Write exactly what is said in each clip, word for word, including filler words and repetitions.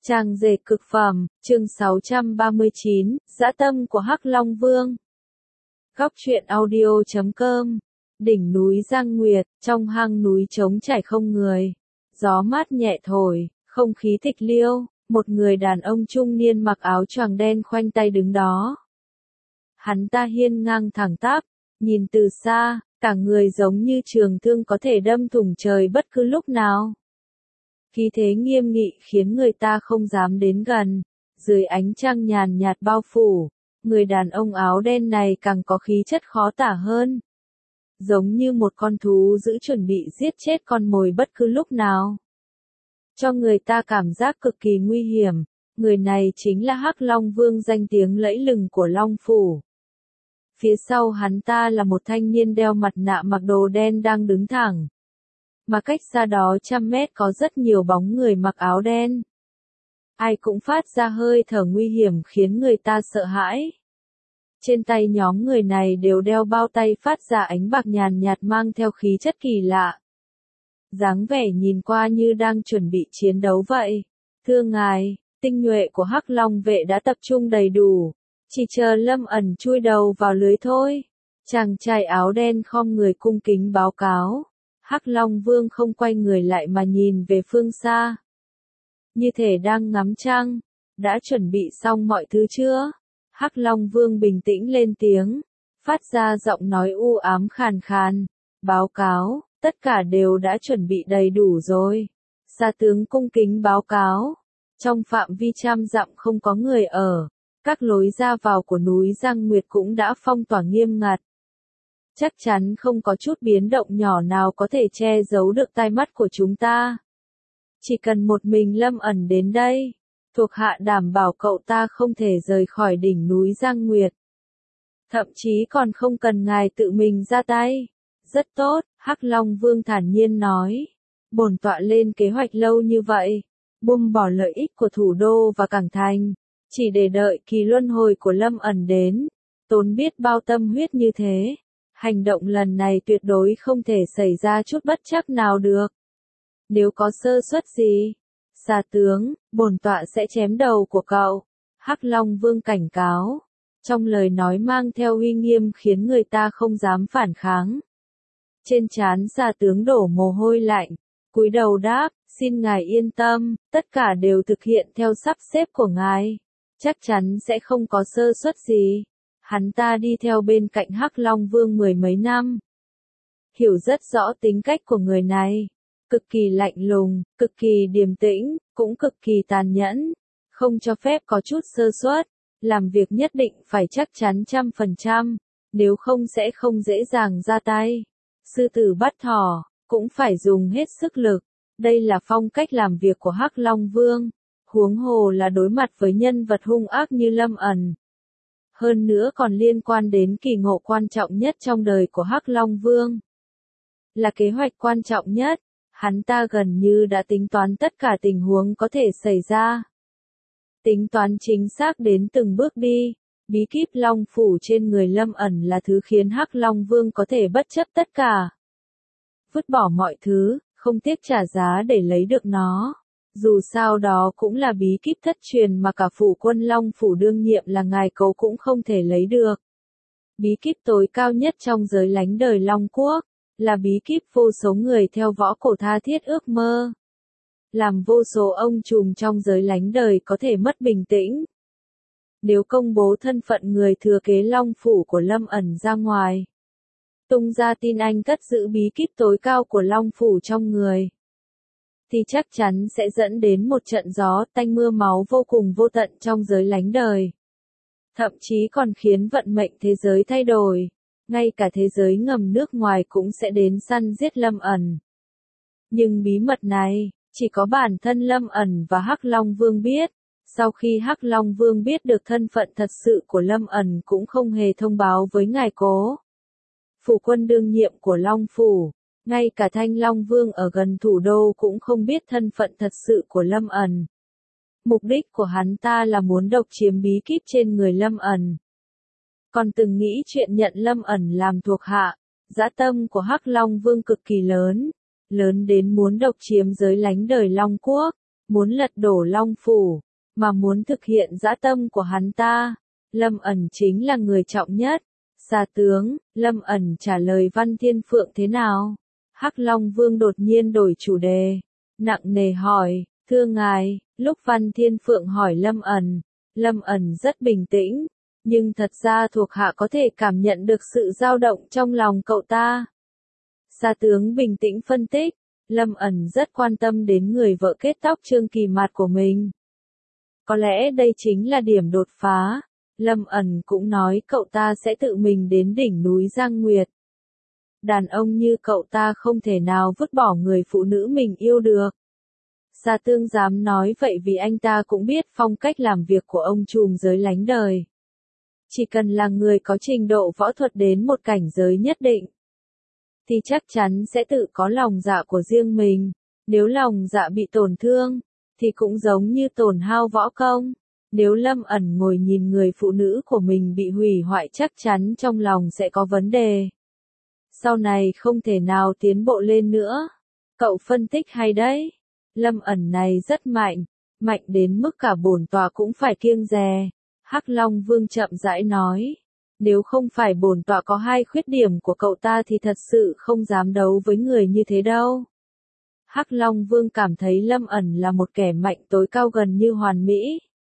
Trang dệt cực phẩm, chương sáu trăm ba mươi chín, dã tâm của Hắc Long Vương. Góc truyện audio chấm com. Đỉnh núi Giang Nguyệt, trong hang núi trống trải không người. Gió mát nhẹ thổi, không khí tịch liêu, một người đàn ông trung niên mặc áo choàng đen khoanh tay đứng đó. Hắn ta hiên ngang thẳng tắp, nhìn từ xa, cả người giống như trường thương có thể đâm thủng trời bất cứ lúc nào. Khí thế nghiêm nghị khiến người ta không dám đến gần, dưới ánh trăng nhàn nhạt bao phủ, người đàn ông áo đen này càng có khí chất khó tả hơn. Giống như một con thú dữ chuẩn bị giết chết con mồi bất cứ lúc nào. Cho người ta cảm giác cực kỳ nguy hiểm, người này chính là Hắc Long Vương danh tiếng lẫy lừng của Long Phủ. Phía sau hắn ta là một thanh niên đeo mặt nạ mặc đồ đen đang đứng thẳng. Mà cách xa đó trăm mét có rất nhiều bóng người mặc áo đen. Ai cũng phát ra hơi thở nguy hiểm khiến người ta sợ hãi. Trên tay nhóm người này đều đeo bao tay phát ra ánh bạc nhàn nhạt mang theo khí chất kỳ lạ. Dáng vẻ nhìn qua như đang chuẩn bị chiến đấu vậy. Thưa ngài, tinh nhuệ của Hắc Long vệ đã tập trung đầy đủ, chỉ chờ Lâm ẩn chui đầu vào lưới thôi. Chàng trai áo đen khom người cung kính báo cáo. Hắc Long Vương không quay người lại mà nhìn về phương xa. Như thể đang ngắm trăng, đã chuẩn bị xong mọi thứ chưa? Hắc Long Vương bình tĩnh lên tiếng, phát ra giọng nói u ám khàn khàn, báo cáo, tất cả đều đã chuẩn bị đầy đủ rồi. Sa tướng cung kính báo cáo, trong phạm vi trăm dặm không có người ở, các lối ra vào của núi Giang Nguyệt cũng đã phong tỏa nghiêm ngặt. Chắc chắn không có chút biến động nhỏ nào có thể che giấu được tai mắt của chúng ta. Chỉ cần một mình Lâm ẩn đến đây, thuộc hạ đảm bảo cậu ta không thể rời khỏi đỉnh núi Giang Nguyệt. Thậm chí còn không cần ngài tự mình ra tay. Rất tốt, Hắc Long Vương thản nhiên nói. Bổn tọa lên kế hoạch lâu như vậy, buông bỏ lợi ích của thủ đô và cảng thành, chỉ để đợi kỳ luân hồi của Lâm ẩn đến, tốn biết bao tâm huyết như thế. Hành động lần này tuyệt đối không thể xảy ra chút bất trắc nào được. Nếu có sơ suất gì, Sa tướng, bổn tọa sẽ chém đầu của cậu. Hắc Long Vương cảnh cáo, trong lời nói mang theo uy nghiêm khiến người ta không dám phản kháng. Trên trán Sa tướng đổ mồ hôi lạnh, cúi đầu đáp, xin ngài yên tâm, tất cả đều thực hiện theo sắp xếp của ngài, chắc chắn sẽ không có sơ suất gì. Hắn ta đi theo bên cạnh Hắc Long Vương mười mấy năm. Hiểu rất rõ tính cách của người này. Cực kỳ lạnh lùng, cực kỳ điềm tĩnh, cũng cực kỳ tàn nhẫn. Không cho phép có chút sơ suất. Làm việc nhất định phải chắc chắn trăm phần trăm. Nếu không sẽ không dễ dàng ra tay. Sư tử bắt thỏ, cũng phải dùng hết sức lực. Đây là phong cách làm việc của Hắc Long Vương. Huống hồ là đối mặt với nhân vật hung ác như Lâm ẩn. Hơn nữa còn liên quan đến kỳ ngộ quan trọng nhất trong đời của Hắc Long Vương. Là kế hoạch quan trọng nhất, hắn ta gần như đã tính toán tất cả tình huống có thể xảy ra. Tính toán chính xác đến từng bước đi, bí kíp Long Phủ trên người Lâm ẩn là thứ khiến Hắc Long Vương có thể bất chấp tất cả. Vứt bỏ mọi thứ, không tiếc trả giá để lấy được nó. Dù sao đó cũng là bí kíp thất truyền mà cả phủ quân Long Phủ đương nhiệm là ngài cấu cũng không thể lấy được. Bí kíp tối cao nhất trong giới lánh đời Long Quốc, là bí kíp vô số người theo võ cổ tha thiết ước mơ. Làm vô số ông trùm trong giới lánh đời có thể mất bình tĩnh. Nếu công bố thân phận người thừa kế Long Phủ của Lâm ẩn ra ngoài. Tung ra tin anh cất giữ bí kíp tối cao của Long Phủ trong người. Thì chắc chắn sẽ dẫn đến một trận gió tanh mưa máu vô cùng vô tận trong giới lánh đời. Thậm chí còn khiến vận mệnh thế giới thay đổi, ngay cả thế giới ngầm nước ngoài cũng sẽ đến săn giết Lâm ẩn. Nhưng bí mật này, chỉ có bản thân Lâm ẩn và Hắc Long Vương biết. Sau khi Hắc Long Vương biết được thân phận thật sự của Lâm ẩn cũng không hề thông báo với ngài cố. Phủ quân đương nhiệm của Long Phủ. Ngay cả Thanh Long Vương ở gần thủ đô cũng không biết thân phận thật sự của Lâm ẩn. Mục đích của hắn ta là muốn độc chiếm bí kíp trên người Lâm ẩn. Còn từng nghĩ chuyện nhận Lâm ẩn làm thuộc hạ, dã tâm của Hắc Long Vương cực kỳ lớn, lớn đến muốn độc chiếm giới lánh đời Long Quốc, muốn lật đổ Long Phủ, mà muốn thực hiện dã tâm của hắn ta. Lâm ẩn chính là người trọng nhất. Xa tướng, Lâm ẩn trả lời Văn Thiên Phượng thế nào? Hắc Long Vương đột nhiên đổi chủ đề, nặng nề hỏi, thưa ngài, lúc Văn Thiên Phượng hỏi Lâm ẩn, Lâm ẩn rất bình tĩnh, nhưng thật ra thuộc hạ có thể cảm nhận được sự dao động trong lòng cậu ta. Xa tướng bình tĩnh phân tích, Lâm ẩn rất quan tâm đến người vợ kết tóc Trương Kỳ Mạt của mình. Có lẽ đây chính là điểm đột phá. Lâm ẩn cũng nói cậu ta sẽ tự mình đến đỉnh núi Giang Nguyệt. Đàn ông như cậu ta không thể nào vứt bỏ người phụ nữ mình yêu được. Sa Tương dám nói vậy vì anh ta cũng biết phong cách làm việc của ông trùm giới lánh đời. Chỉ cần là người có trình độ võ thuật đến một cảnh giới nhất định, thì chắc chắn sẽ tự có lòng dạ của riêng mình. Nếu lòng dạ bị tổn thương, thì cũng giống như tổn hao võ công. Nếu Lâm ẩn ngồi nhìn người phụ nữ của mình bị hủy hoại chắc chắn trong lòng sẽ có vấn đề. Sau này không thể nào tiến bộ lên nữa. Cậu phân tích hay đấy. Lâm ẩn này rất mạnh, mạnh đến mức cả bổn tọa cũng phải kiêng dè. Hắc Long Vương chậm rãi nói. Nếu không phải bổn tọa có hai khuyết điểm của cậu ta thì thật sự không dám đấu với người như thế đâu. Hắc Long Vương cảm thấy Lâm ẩn là một kẻ mạnh tối cao gần như hoàn mỹ.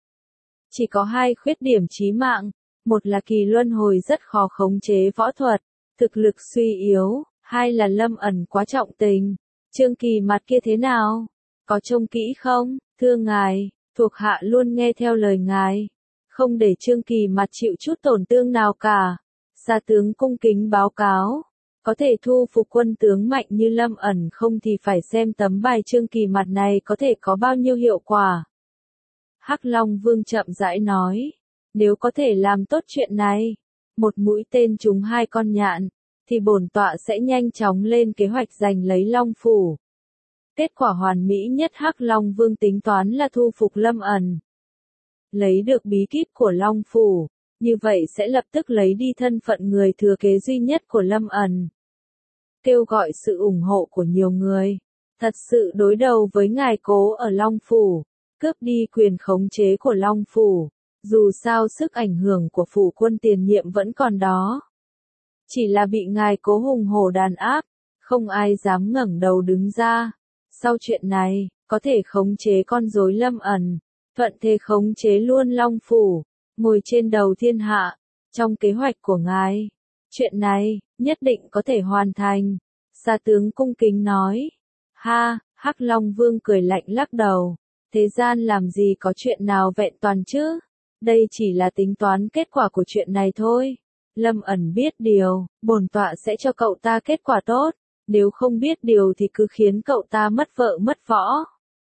Chỉ có hai khuyết điểm chí mạng, một là kỳ luân hồi rất khó khống chế võ thuật, thực lực suy yếu, hai là Lâm ẩn quá trọng tình. Trương Kỳ Mạt kia thế nào? Có trông kỹ không? Thưa ngài, thuộc hạ luôn nghe theo lời ngài, không để Trương Kỳ Mạt chịu chút tổn thương nào cả. Sa tướng cung kính báo cáo, có thể thu phục quân tướng mạnh như Lâm ẩn không thì phải xem tấm bài Trương Kỳ Mạt này có thể có bao nhiêu hiệu quả. Hắc Long Vương chậm rãi nói, nếu có thể làm tốt chuyện này, một mũi tên trúng hai con nhạn, thì bổn tọa sẽ nhanh chóng lên kế hoạch giành lấy Long Phủ. Kết quả hoàn mỹ nhất Hắc Long Vương tính toán là thu phục Lâm ẩn. Lấy được bí kíp của Long Phủ, như vậy sẽ lập tức lấy đi thân phận người thừa kế duy nhất của Lâm ẩn. Kêu gọi sự ủng hộ của nhiều người, thật sự đối đầu với ngài cố ở Long Phủ. Cướp đi quyền khống chế của Long Phủ, dù sao sức ảnh hưởng của phủ quân tiền nhiệm vẫn còn đó. Chỉ là bị ngài cố hùng hổ đàn áp, không ai dám ngẩng đầu đứng ra. Sau chuyện này, có thể khống chế con rối Lâm ẩn, thuận thế khống chế luôn Long Phủ, ngồi trên đầu thiên hạ, trong kế hoạch của ngài. Chuyện này, nhất định có thể hoàn thành. Sa tướng cung kính nói. Ha, Hắc Long Vương cười lạnh lắc đầu. Thế gian làm gì có chuyện nào vẹn toàn chứ? Đây chỉ là tính toán kết quả của chuyện này thôi. Lâm ẩn biết điều, bổn tọa sẽ cho cậu ta kết quả tốt. Nếu không biết điều thì cứ khiến cậu ta mất vợ mất võ.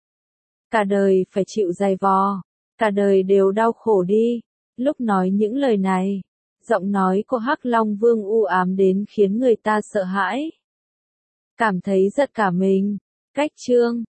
Cả đời phải chịu dày vò, cả đời đều đau khổ đi. Lúc nói những lời này, giọng nói của Hắc Long Vương u ám đến khiến người ta sợ hãi. Cảm thấy giật cả mình. Cách chương